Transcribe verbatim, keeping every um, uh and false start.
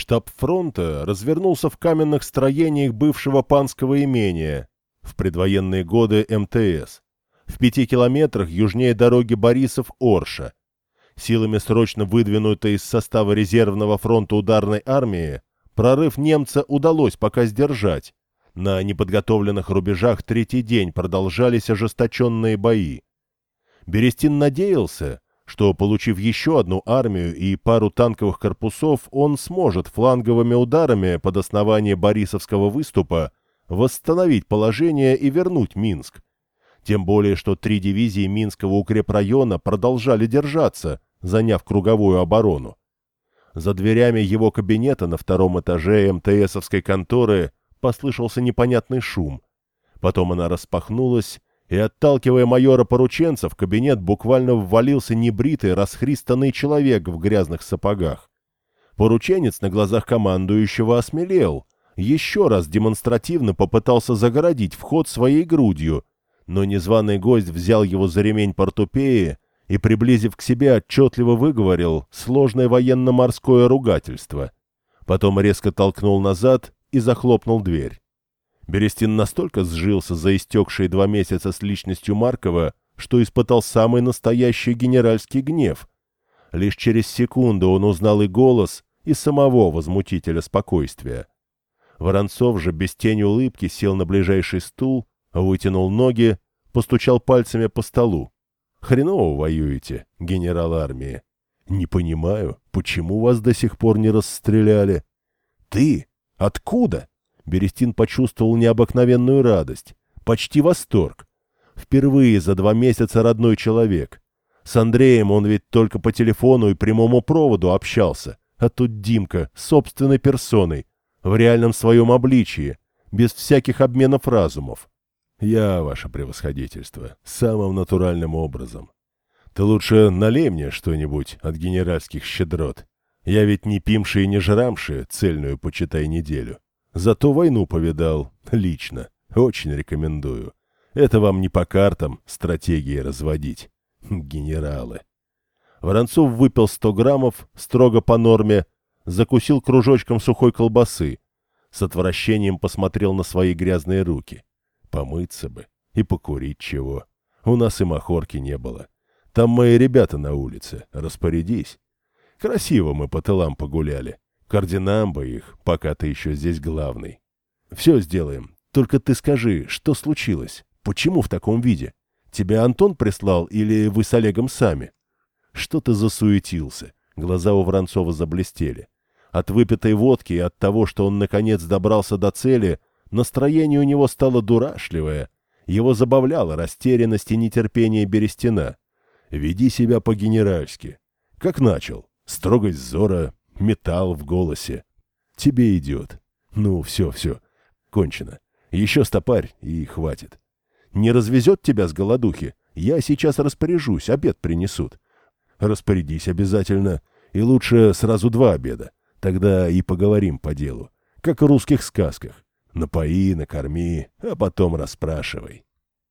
Штаб фронта развернулся в каменных строениях бывшего панского имения, в предвоенные годы эм тэ эс, в пяти километрах южнее дороги Борисов-Орша. Силами срочно выдвинутой из состава резервного фронта ударной армии прорыв немца удалось пока сдержать. На неподготовленных рубежах третий день продолжались ожесточенные бои. Берестин надеялся, что, получив еще одну армию и пару танковых корпусов, он сможет фланговыми ударами под основание Борисовского выступа восстановить положение и вернуть Минск. Тем более, что три дивизии Минского укрепрайона продолжали держаться, заняв круговую оборону. За дверями его кабинета на втором этаже эм тэ эсовской конторы послышался непонятный шум. Потом она распахнулась, и, отталкивая майора-порученца, в кабинет буквально ввалился небритый, расхристанный человек в грязных сапогах. Порученец на глазах командующего осмелел, еще раз демонстративно попытался загородить вход своей грудью, но незваный гость взял его за ремень портупеи и, приблизив к себе, отчетливо выговорил сложное военно-морское ругательство. Потом резко толкнул назад и захлопнул дверь. Берестин настолько сжился за истекшие два месяца с личностью Маркова, что испытал самый настоящий генеральский гнев. Лишь через секунду он узнал и голос, и самого возмутителя спокойствия. Воронцов же без тени улыбки сел на ближайший стул, вытянул ноги, постучал пальцами по столу. «Хреново воюете, генерал армии. Не понимаю, почему вас до сих пор не расстреляли?» «Ты? Откуда?» Берестин почувствовал необыкновенную радость, почти восторг. Впервые за два месяца родной человек. С Андреем он ведь только по телефону и прямому проводу общался, а тут Димка собственной персоной, в реальном своем обличии, без всяких обменов разумов. «Я, ваше превосходительство, самым натуральным образом. Ты лучше налей мне что-нибудь от генеральских щедрот. Я ведь не пимши и не жрамши цельную, почитай, неделю. Зато войну повидал, лично, очень рекомендую. Это вам не по картам стратегии разводить. Генералы». Воронцов выпил сто граммов, строго по норме, закусил кружочком сухой колбасы, с отвращением посмотрел на свои грязные руки. Помыться бы и покурить чего. У нас и махорки не было. Там мои ребята на улице, распорядись. Красиво мы по тылам погуляли. К орденам бы их, пока ты еще здесь главный. Все сделаем. Только ты скажи, что случилось? Почему в таком виде? Тебя Антон прислал или вы с Олегом сами? Что ты засуетился? Глаза у Воронцова заблестели. От выпитой водки и от того, что он наконец добрался до цели, настроение у него стало дурашливое. Его забавляла растерянность и нетерпение Берестина. Веди себя по-генеральски. Как начал. Строгость взора, металл в голосе. Тебе идет. Ну, все, все. Кончено. Еще стопарь, и хватит. Не развезет тебя с голодухи? Я сейчас распоряжусь, обед принесут. Распорядись обязательно. И лучше сразу два обеда. Тогда и поговорим по делу. Как в русских сказках. Напои, накорми, а потом расспрашивай.